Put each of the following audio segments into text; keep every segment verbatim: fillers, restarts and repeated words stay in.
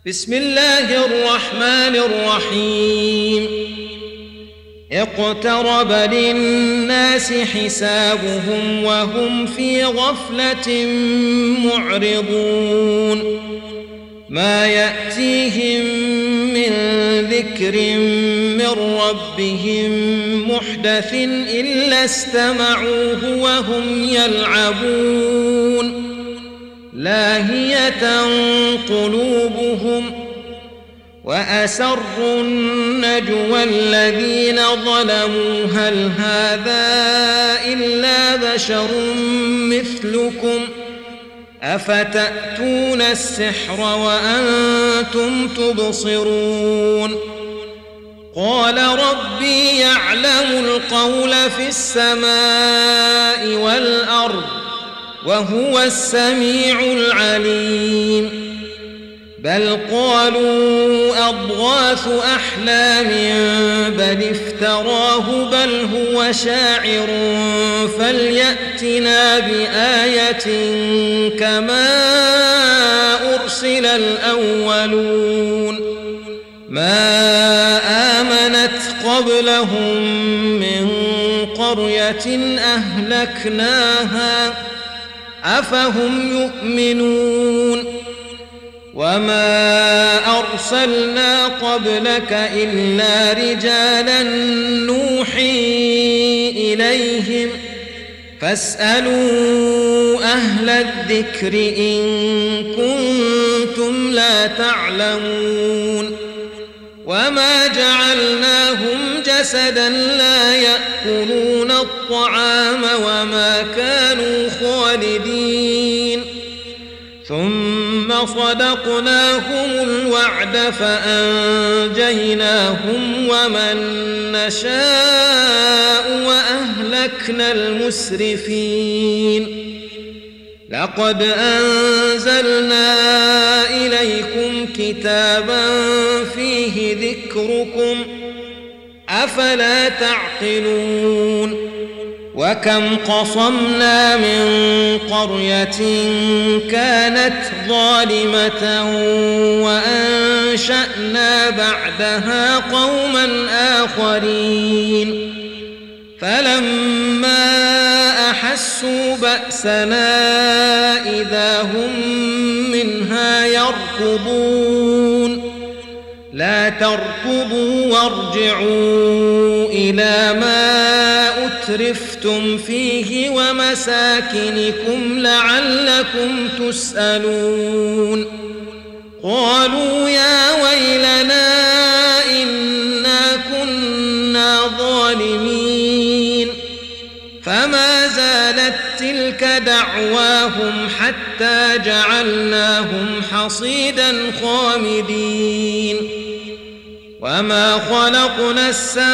بسم الله الرحمن الرحيم اقترب للناس حسابهم وهم في غفلة معرضون ما يأتيهم من ذكر من ربهم محدث إلا استمعوه وهم يلعبون لاهية قلوبهم وأسروا النجوى الذين ظلموا هل هذا إلا بشر مثلكم أفتأتون السحر وأنتم تبصرون قال ربي يعلم القول في السماء والأرض وهو السميع العليم بل قالوا أضغاث أحلام بل افتراه بل هو شاعر فليأتنا بآية كما أرسل الأولون ما آمنت قبلهم من قرية أهلكناها أفهم يؤمنون وما أرسلنا قبلك إلا رجالا نوحي إليهم فاسألوا أهل الذكر إن كنتم لا تعلمون وما جعلناهم جسدا لا يأكلون الطعام وما كانوا خالدين ثم صدقناهم الوعد فأنجيناهم ومن نشاء وأهلكنا المسرفين لقد أنزلنا إليكم كتابا فيه ذكركم أفلا تعقلون وكم قصمنا من قرية كانت ظالمة وأنشأنا بعدها قوما آخرين فلما أحسوا بأسنا إذا هم منها يركضون لا تركضوا وارجعوا إلى ما أترفتم فيه ومساكنكم لعلكم تسألون قالوا يا ويلنا إنا كنا ظالمين فما زالت تلك دعواهم حتى جعلناهم حصيدا خامدين وما خلقنا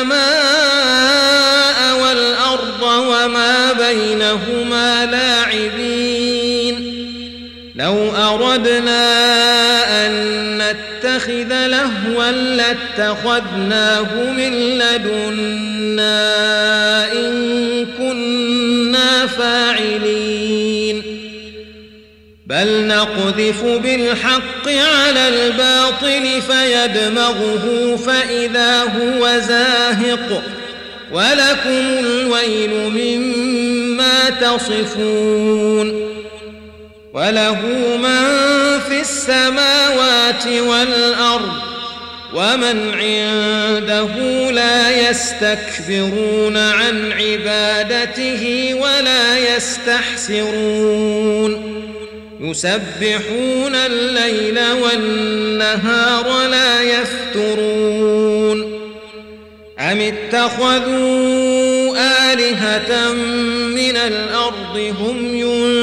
السماء والأرض وما بينهما لاعبين لو أردنا أن نتخذ لهوا لاتخذناه من لدنا إن كنا فاعلين بل نقذف بالحق على الباطل فيدمغه فإذا هو زاهق ولكم الويل مما تصفون وله من في السماوات والأرض ومن عنده لا يستكبرون عن عبادته ولا يستحسرون يسبحون الليل والنهار لا يفترون أم اتخذوا آلهة من الأرض هم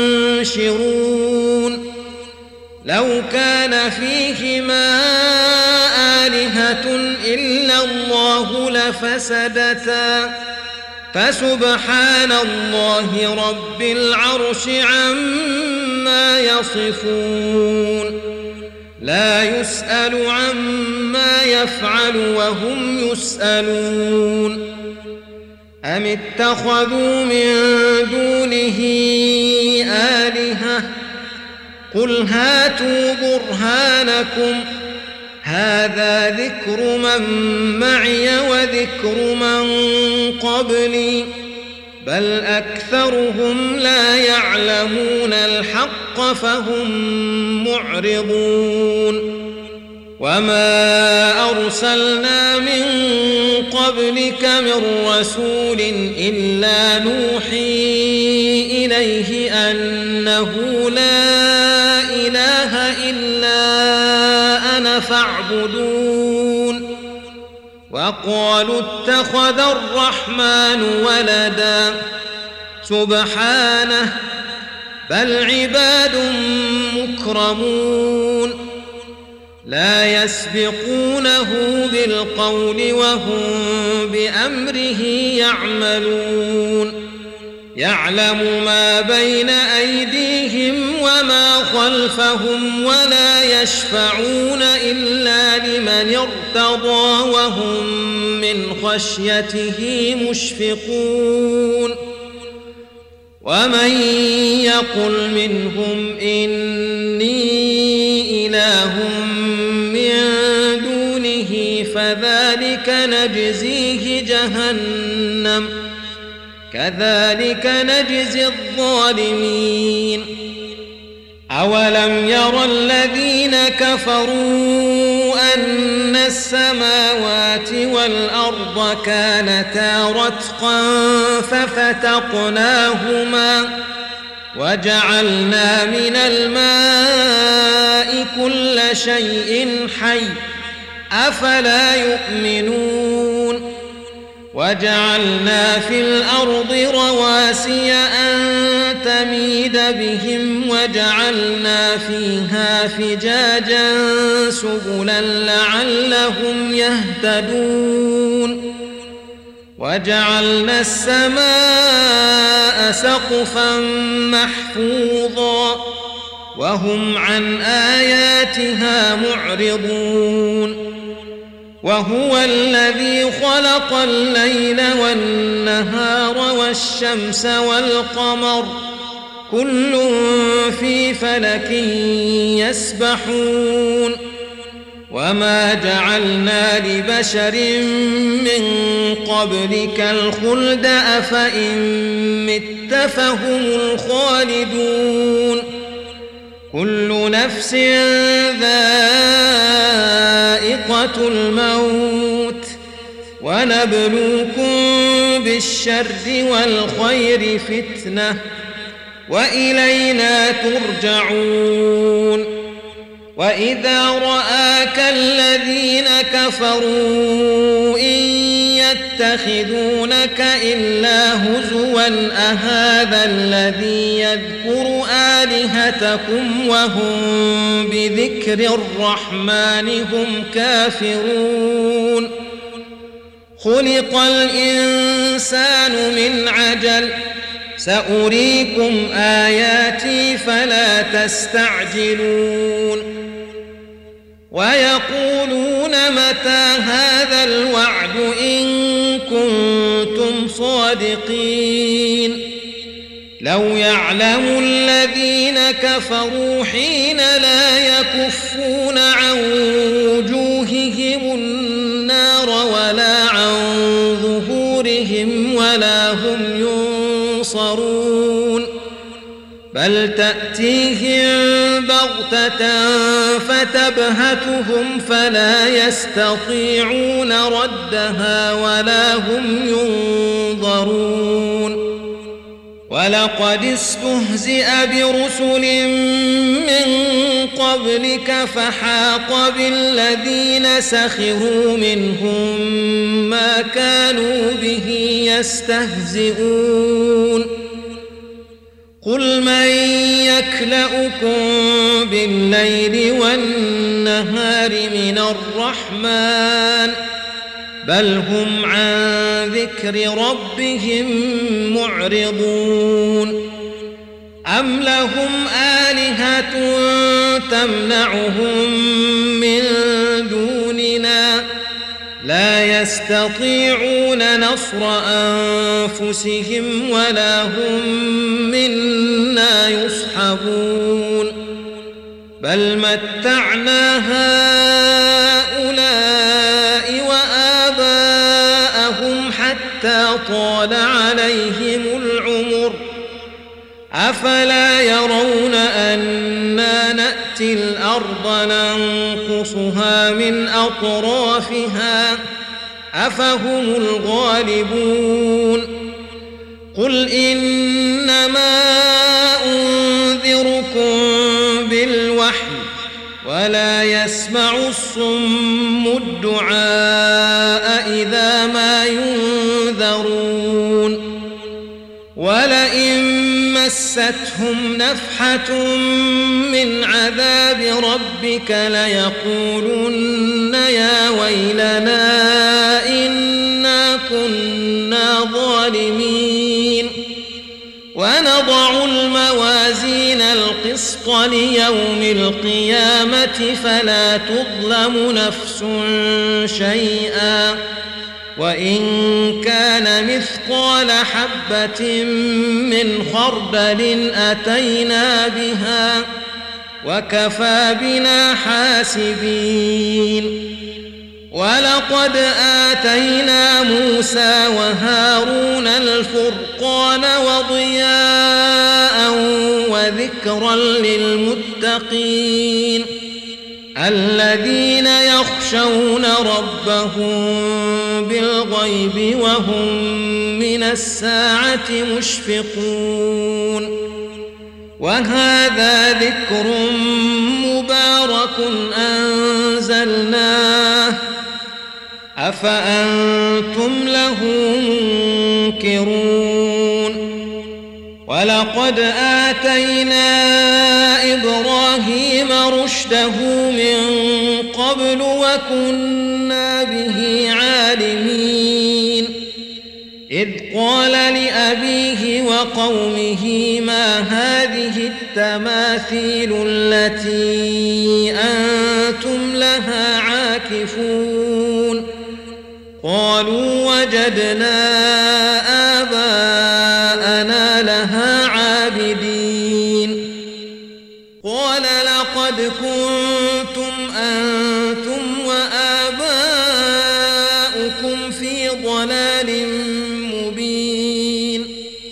ينشرون لو كان فيهما آلهة إلا الله لفسدتا فسبحان الله رب العرش عما يصفون لا يسأل عما يفعل وهم يسألون أم اتخذوا من دونه آلهة قل هاتوا برهانكم هذا ذكر من معي وذكر من قبلي بل أكثرهم لا يعلمون الحق فهم معرضون وما أرسلنا من قبلك من رسول إلا نوحي إليه أنه لا إله إلا أنا فاعبدون وقالوا اتخذ الرحمن ولدا سبحانه بل عباد مكرمون لا يسبقونه بالقول وهم بأمره يعملون يعلم ما بين أيديهم وما خلفهم ولا يشفعون إلا لمن ارتضى وهم من خشيته مشفقون ومن يقل منهم إني إله من دونه فذلك نجزيه جهنم كذلك نجزي الظالمين أولم ير الذين كفروا أن السماوات والأرض كانتا رتقا ففتقناهما وجعلنا من الماء كل شيء حي أفلا يؤمنون وجعلنا في الأرض رواسي أن تميد بهم وجعلنا فيها فجاجا سبلا لعلهم يهتدون وجعلنا السماء سقفا محفوظا وهم عن آياتها معرضون وهو الذي خلق الليل والنهار والشمس والقمر كل في فلك يسبحون وما جعلنا لبشر من قبلك الخلد أفإن مت فهم الخالدون كل نفس ذائقة الموت ونبلوكم بالشر والخير فتنة وإلينا ترجعون وإذا رآك الذين كفروا إن يتخذونك إلا هزوا أهذا الذي يذكر آلهتكم وهم بذكر الرحمن هم كافرون خلق الإنسان من عجل سأريكم آياتي فلا تستعجلون ويقولون متى هذا الوعد إن كنتم صادقين لو يعلم الذين كفروا حين لا يكفون عن وجوههم النار ولا عن ظهورهم ولا هم ينصرون بل تأتيهم بغتة فتبهتهم فلا يستطيعون ردها ولا هم ينظرون ولقد استهزئ برسل من قبلك فحاق بالذين سخروا منهم ما كانوا به يستهزئون قل من يكلؤكم بالليل والنهار من الرحمن بل هم عن ذكر ربهم معرضون أم لهم آلهة تمنعهم من دوننا لا يستطيعون نصر أنفسهم ولا هم منا يصحبون بل متعنا هؤلاء ننقصها من أطرافها أفهم الغالبون قل إنما أنذركم بالوحي ولا يسمع الصم الدعاء إذا ما ينذرون ولئن مستهم نفحة من عذاب ربك ليقولن يا ويلنا إنا كنا ظالمين ونضع الموازين القسط ليوم القيامة فلا تظلم نفس شيئا وإن كان مثقال حبة من خردل أتينا بها وكفى بنا حاسبين ولقد آتينا موسى وهارون الفرقان وضياء وذكرا للمتقين الذين يخشون ربهم بالغيب وهم من الساعة مشفقون وهذا ذكر مبارك أنزلناه أفأنتم له منكرون ولقد آتينا إبراهيم رشده من قبل وكنا به عالمين إذ قال لأبيه وقومه ما هذه التماثيل التي أنتم لها عاكفون قالوا وجدنا آباءنا لها عابدين قال لقد كنتم أنتم وآباؤكم في ضلال مبين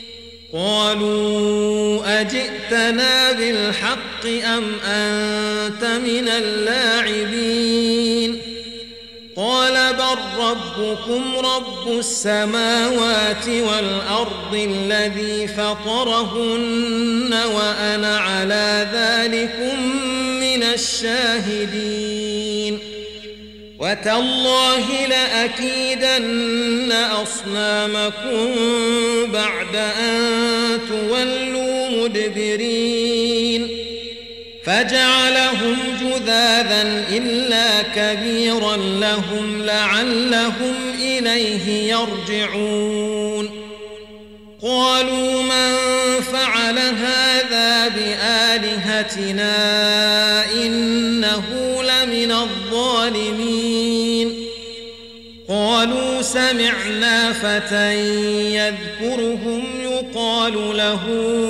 قالوا أجئتنا بالحق أم أنت من اللاعبين قال بل ربكم رب السماوات والأرض الذي فطرهن وأنا على ذلكم من الشاهدين وتالله لأكيدن أصنامكم بعد أن تولوا مدبرين فجعلهم جذاذا إلا كبيرا لهم لعلهم إليه يرجعون قالوا من فعل هذا بآلهتنا إنه لمن الظالمين قالوا سمعنا فتى يذكرهم يقال له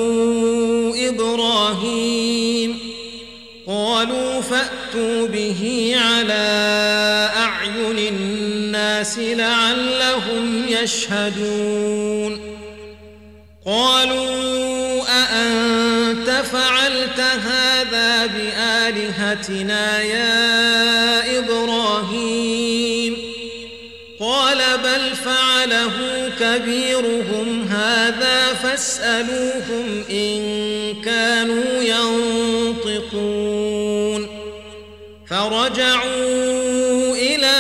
إبراهيم قالوا فأتوا به على أعين الناس لعلهم يشهدون قالوا أأنت فعلت هذا بآلهتنا يا إبراهيم قال بل فعله كبيرهم هذا فاسألوهم إن كانوا ينطقون فرجعوا إلى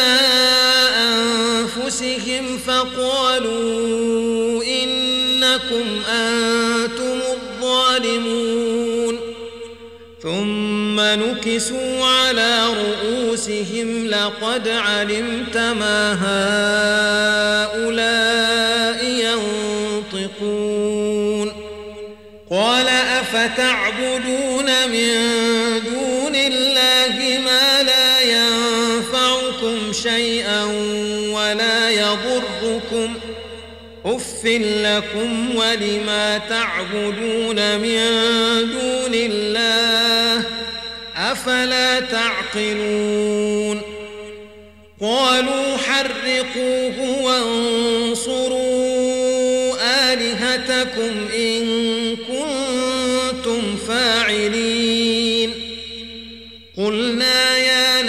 أنفسهم فقالوا إنكم أنتم الظالمون ثم نكسوا على رؤوسهم لقد علمت ما هؤلاء ينطقون قال أفتعبدون من دون الله ما لا ينفعكم شيئا ولا يضركم أف لكم ولما تعبدون من دون الله أفلا تعقلون قالوا حرقوه وانصروا آلهتكم إن كنتم فاعلين قلنا يا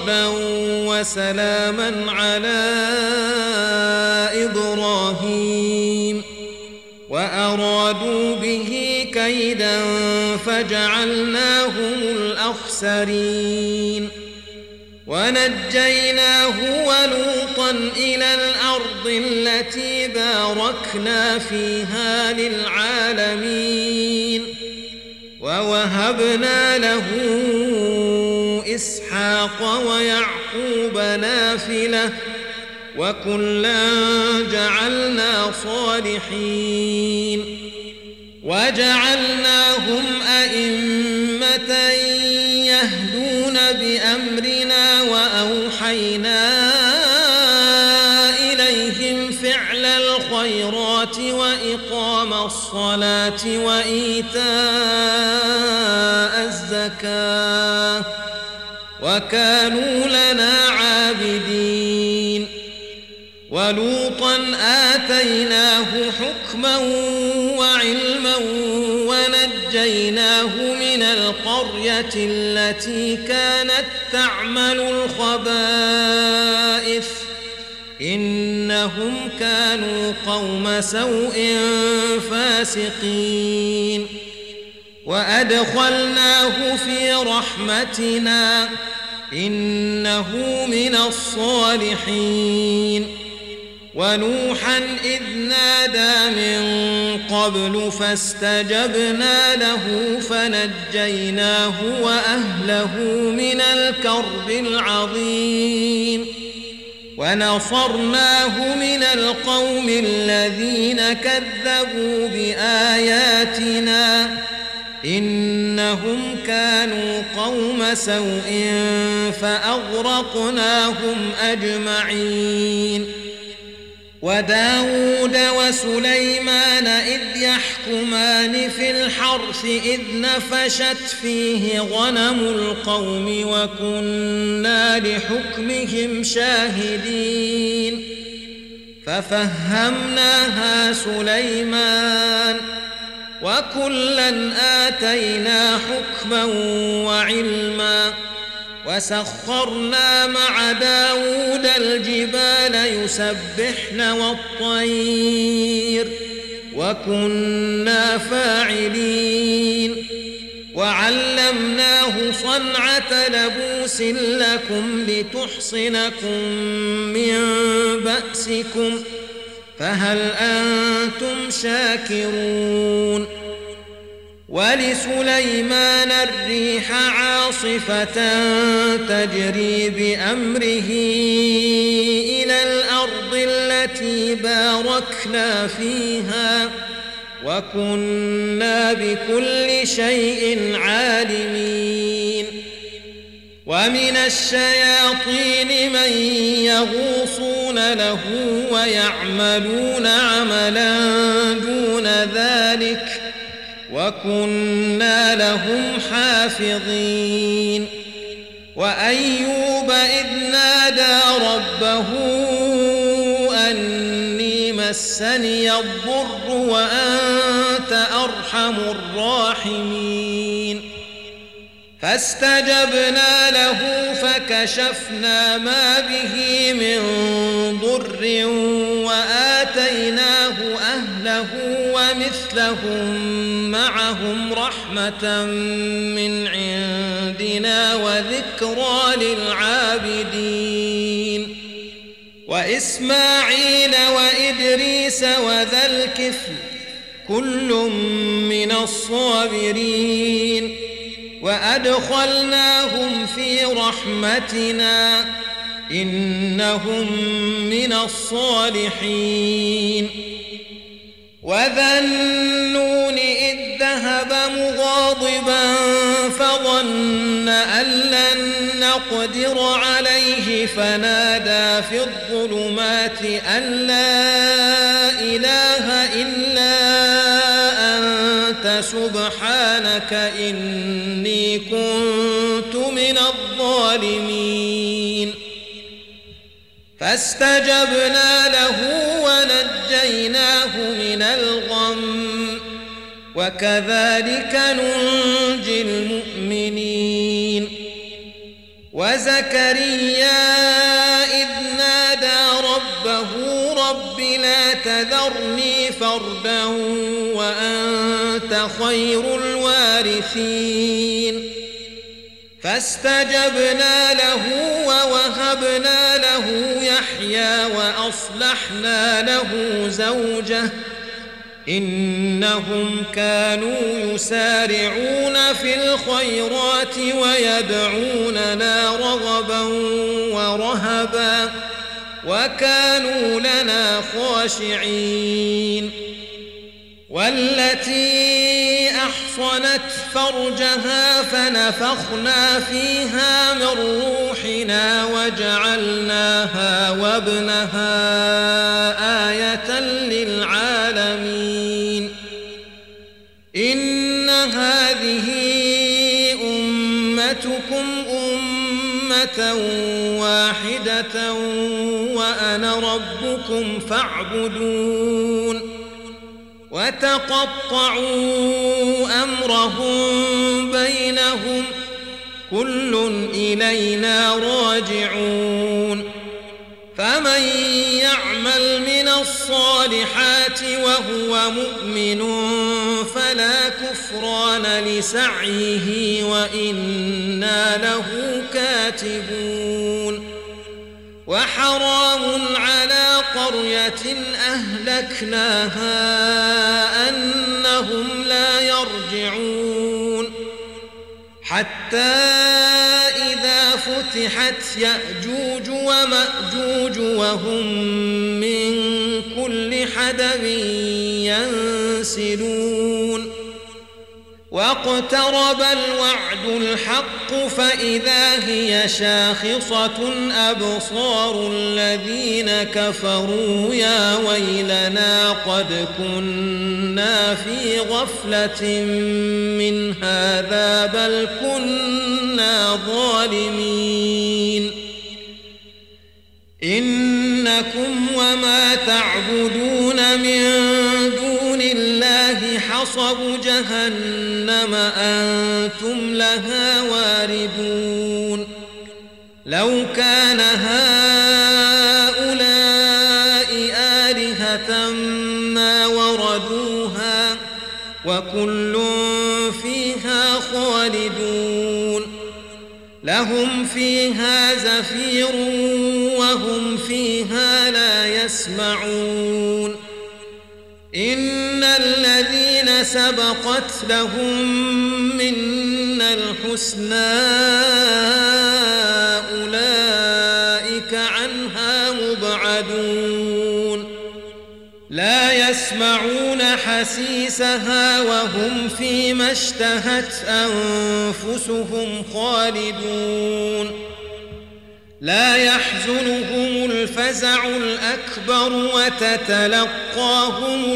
بردا وسلاما على إبراهيم وأرادوا به كيدا فجعلناهم الأخسرين ونجيناه ولوطا إلى الأرض التي باركنا فيها للعالمين ووهبنا له إسحاق ويعقوب نافلة وكلا جعلنا صالحين وجعلناهم أئمة يهدون بأمرنا وأوحينا إليهم فعل الخيرات وإقام الصلاة وإيتاء الزكاة وكانوا لنا عابدين ولوطا آتيناه حكما وعلما ونجيناه من القرية التي كانت تعمل الخبائث إنهم كانوا قوم سوء فاسقين وأدخلناه في رحمتنا إنه من الصالحين ونوحا إذ نادى من قبل فاستجبنا له فنجيناه وأهله من الكرب العظيم ونصرناه من القوم الذين كذبوا بآياتنا إنهم كانوا قوم سوء فأغرقناهم أجمعين وداود وسليمان إذ يحكمان في الحرث إذ نفشت فيه غنم القوم وكنا لحكمهم شاهدين ففهمناها سليمان وكلا آتينا حكما وعلما وسخرنا مع داود الجبال يسبحن والطير وكنا فاعلين وعلمناه صنعة لبوس لكم لتحصنكم من بأسكم فهل أنتم شاكرون ولسليمان الريح عاصفة تجري بأمره إلى الأرض التي باركنا فيها وكنا بكل شيء عالمين ومن الشياطين من يغوصون له ويعملون عملا دون ذلك وكنا لهم حافظين وأيوب إذ نادى ربه أني مسني الضر وأنت أرحم الراحمين فاستجبنا له فكشفنا ما به من ضر وآتيناه أهله ومثلهم معهم رحمة من عندنا وذكرى للعابدين وإسماعيل وإدريس وذا الكفل كل من الصابرين وأدخلناهم في رحمتنا إنهم من الصالحين وذا النون إذ ذهب مغاضبا فظن أن لن نقدر عليه فنادى في الظلمات أن لا إله إلا أنت سبحانك إني كنت من الظالمين فاستجبنا له ونجيناه من الغم وكذلك ننجي المؤمنين وزكريا إذ نادى ربه رب لا تذرني فردا وأنت خير الوارثين فاستجبنا له ووهبنا له يحيى وأصلحنا له زوجه إنهم كانوا يسارعون في الخيرات ويدعوننا رغبا ورهبا وكانوا لنا خاشعين والتي أحصنت فرجها فنفخنا فيها من روحنا وجعلناها وابنها آية للعالمين إن هذه أمتكم أمة واحدة وأنا ربكم فاعبدون وتقطعوا أمرهم بينهم كل إلينا راجعون فمن يعمل من الصالحات وهو مؤمن فلا كفران لسعيه وإنا له كاتبون وحرام على قرية أهلكناها أنهم لا يرجعون حتى إذا فتحت يأجوج ومأجوج وهم من كل حدب ينسلون واقترب الوعد الحق فإذا هي شاخصة أبصار الذين كفروا يا ويلنا قد كنا في غفلة من هذا بل كنا ظالمين إنكم وما تعبدون من دون الله حصب جهنم أنتم لها واردون لو كان هؤلاء آلهة ما وردوها وكل فيها خالدون لهم فيها زفير وهم فيها لا يسمعون إن الذين سبقت لهم منا الحسنى أولئك عنها مبعدون لا يسمعون حسيسها وهم فيما اشتهت أنفسهم خالدون لا يحزنهم الفزع الأكبر وتتلقاهم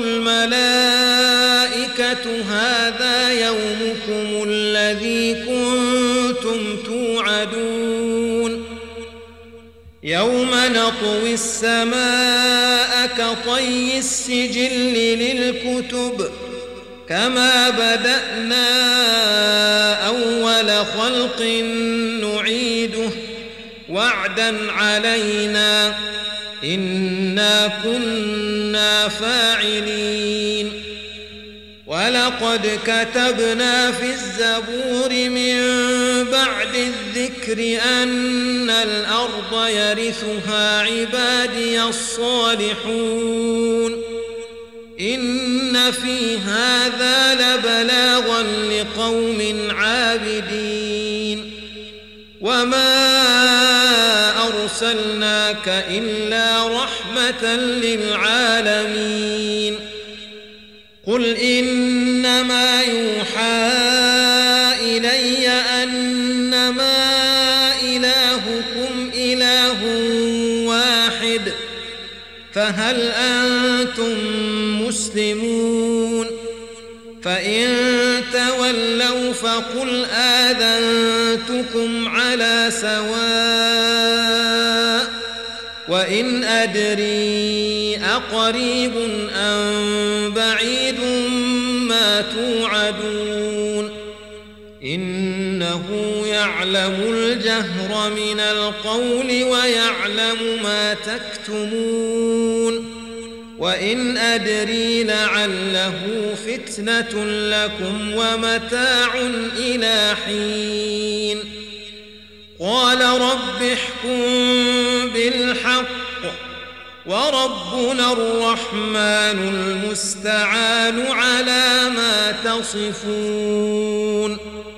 الملائكة هذا يومكم الذي كنتم توعدون يوم نطوي السماء كطي السجل للكتب كما بدأنا أول خلق نعيده وعدا علينا إنا كنا فاعلين ولقد كتبنا في الزبور من بعد الذكر أن الأرض يرثها عبادي الصالحون إن في هذا لبلاغا لقوم عابدين وما أرسلناك إلا رحمة للعالمين قل إنما يوحى إلي أنما إلهكم إله واحد فهل أنتم مسلمون فإن تولوا فقل آذنتكم على سواء وإن أدري أقريب أم بعيد ما توعدون إنه يعلم الجهر من القول ويعلم ما تكتمون وإن أدري لعله فتنة لكم ومتاع إلى حين قال رب احكم بالحق وربنا الرحمن المستعان على ما تصفون